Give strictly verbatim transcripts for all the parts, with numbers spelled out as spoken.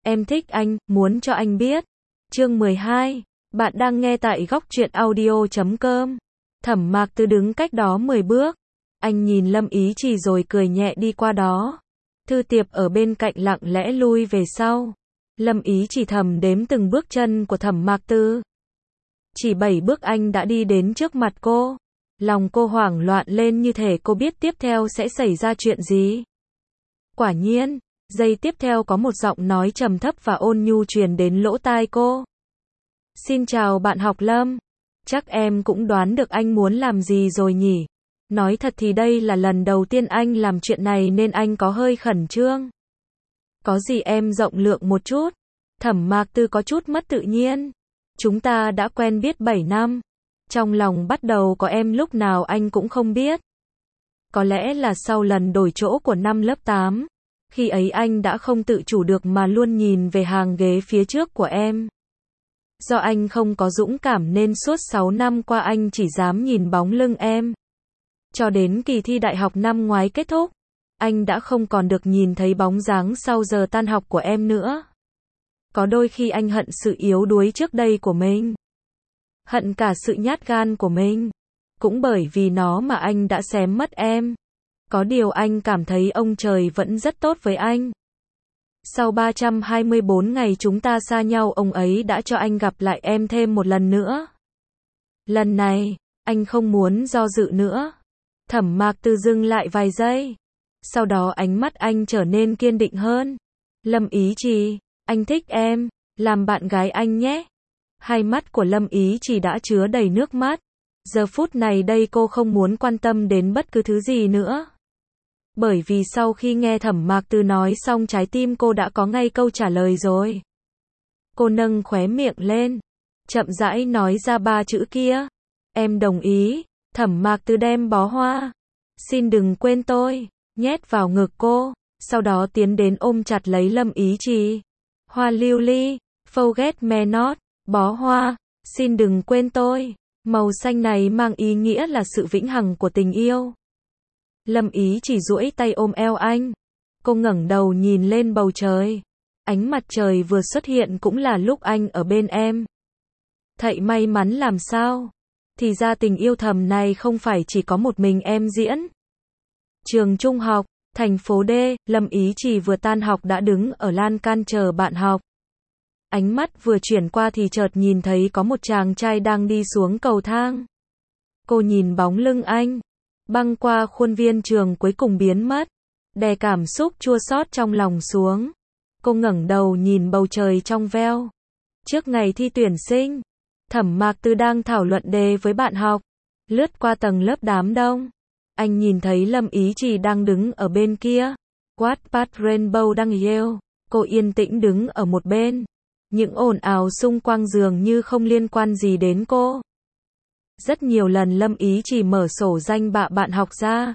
Em thích anh, muốn cho anh biết. Chương mười hai. Bạn đang nghe tại góc truyện audio chấm com. Thẩm Mạc Tư đứng cách đó mười bước. Anh nhìn Lâm Ý Trì rồi cười nhẹ đi qua đó. Thư Tiệp ở bên cạnh lặng lẽ lui về sau. Lâm Ý Trì thầm đếm từng bước chân của Thẩm Mạc Tư. Chỉ bảy bước anh đã đi đến trước mặt cô. Lòng cô hoảng loạn lên như thể cô biết tiếp theo sẽ xảy ra chuyện gì. Quả nhiên, giây tiếp theo có một giọng nói trầm thấp và ôn nhu truyền đến lỗ tai cô. Xin chào bạn học Lâm. Chắc em cũng đoán được anh muốn làm gì rồi nhỉ? Nói thật thì đây là lần đầu tiên anh làm chuyện này nên anh có hơi khẩn trương. Có gì em rộng lượng một chút. Thẩm Mạc Tư có chút mất tự nhiên. Chúng ta đã quen biết bảy năm. Trong lòng bắt đầu có em lúc nào anh cũng không biết. Có lẽ là sau lần đổi chỗ của năm lớp tám. Khi ấy anh đã không tự chủ được mà luôn nhìn về hàng ghế phía trước của em. Do anh không có dũng cảm nên suốt sáu năm qua anh chỉ dám nhìn bóng lưng em. Cho đến kỳ thi đại học năm ngoái kết thúc, anh đã không còn được nhìn thấy bóng dáng sau giờ tan học của em nữa. Có đôi khi anh hận sự yếu đuối trước đây của mình. Hận cả sự nhát gan của mình. Cũng bởi vì nó mà anh đã xém mất em. Có điều anh cảm thấy ông trời vẫn rất tốt với anh. Sau ba trăm hai mươi bốn ngày chúng ta xa nhau, ông ấy đã cho anh gặp lại em thêm một lần nữa. Lần này, anh không muốn do dự nữa. Thẩm Mạc Tư dừng lại vài giây. Sau đó ánh mắt anh trở nên kiên định hơn. Lâm Ý Trì, anh thích em, làm bạn gái anh nhé. Hai mắt của Lâm Ý Trì đã chứa đầy nước mắt. Giờ phút này đây cô không muốn quan tâm đến bất cứ thứ gì nữa. Bởi vì sau khi nghe Thẩm Mạc Tư nói xong trái tim cô đã có ngay câu trả lời rồi. Cô nâng khóe miệng lên, chậm rãi nói ra ba chữ kia. Em đồng ý. Thẩm Mạc Tư đem bó hoa, xin đừng quên tôi, nhét vào ngực cô, sau đó tiến đến ôm chặt lấy Lâm Ý Trì. Hoa lưu ly, forget me not, bó hoa, xin đừng quên tôi. Màu xanh này mang ý nghĩa là sự vĩnh hằng của tình yêu. Lâm Ý Trì duỗi tay ôm eo anh. Cô ngẩng đầu nhìn lên bầu trời. Ánh mặt trời vừa xuất hiện cũng là lúc anh ở bên em. Thậy may mắn làm sao? Thì ra tình yêu thầm này không phải chỉ có một mình em diễn. Trường trung học, thành phố D, Lâm Ý Trì vừa tan học đã đứng ở lan can chờ bạn học. Ánh mắt vừa chuyển qua thì chợt nhìn thấy có một chàng trai đang đi xuống cầu thang. Cô nhìn bóng lưng anh, băng qua khuôn viên trường cuối cùng biến mất, đè cảm xúc chua xót trong lòng xuống. Cô ngẩng đầu nhìn bầu trời trong veo. Trước ngày thi tuyển sinh, Thẩm Mạc Tư đang thảo luận đề với bạn học. Lướt qua tầng lớp đám đông, anh nhìn thấy Lâm Ý Trì đang đứng ở bên kia. What part rainbow đang yell. Cô yên tĩnh đứng ở một bên. Những ồn ào xung quanh dường như không liên quan gì đến cô. Rất nhiều lần Lâm Ý Trì mở sổ danh bạ bạn học ra.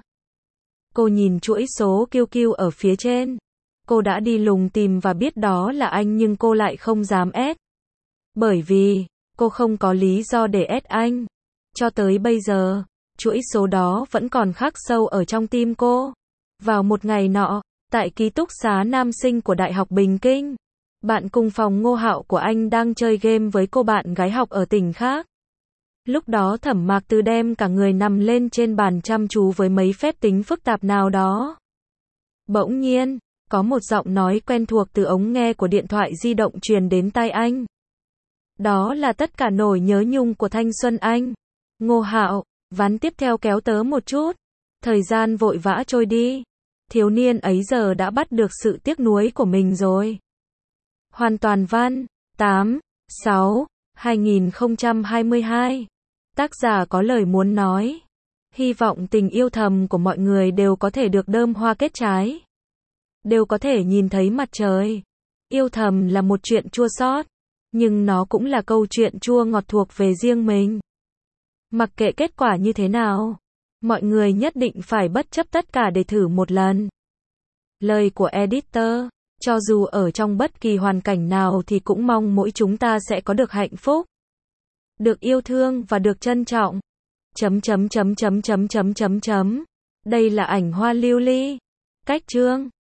Cô nhìn chuỗi số kiu kiu ở phía trên. Cô đã đi lùng tìm và biết đó là anh nhưng cô lại không dám ép. Bởi vì, cô không có lý do để ép anh. Cho tới bây giờ, chuỗi số đó vẫn còn khắc sâu ở trong tim cô. Vào một ngày nọ, tại ký túc xá nam sinh của Đại học Bình Kinh, bạn cùng phòng Ngô Hạo của anh đang chơi game với cô bạn gái học ở tỉnh khác. Lúc đó Thẩm Mạc Tư đem cả người nằm lên trên bàn chăm chú với mấy phép tính phức tạp nào đó. Bỗng nhiên, có một giọng nói quen thuộc từ ống nghe của điện thoại di động truyền đến tai anh. Đó là tất cả nỗi nhớ nhung của thanh xuân anh. Ngô Hạo, ván tiếp theo kéo tớ một chút. Thời gian vội vã trôi đi. Thiếu niên ấy giờ đã bắt được sự tiếc nuối của mình rồi. Hoàn toàn văn, tám, sáu, hai nghìn không trăm hai mươi hai. Tác giả có lời muốn nói. Hy vọng tình yêu thầm của mọi người đều có thể được đơm hoa kết trái. Đều có thể nhìn thấy mặt trời. Yêu thầm là một chuyện chua xót, nhưng nó cũng là câu chuyện chua ngọt thuộc về riêng mình. Mặc kệ kết quả như thế nào, mọi người nhất định phải bất chấp tất cả để thử một lần. Lời của editor. Cho dù ở trong bất kỳ hoàn cảnh nào thì cũng mong mỗi chúng ta sẽ có được hạnh phúc, được yêu thương và được trân trọng. Chấm chấm chấm chấm chấm chấm chấm chấm. Đây là ảnh hoa lưu ly. Cách chương.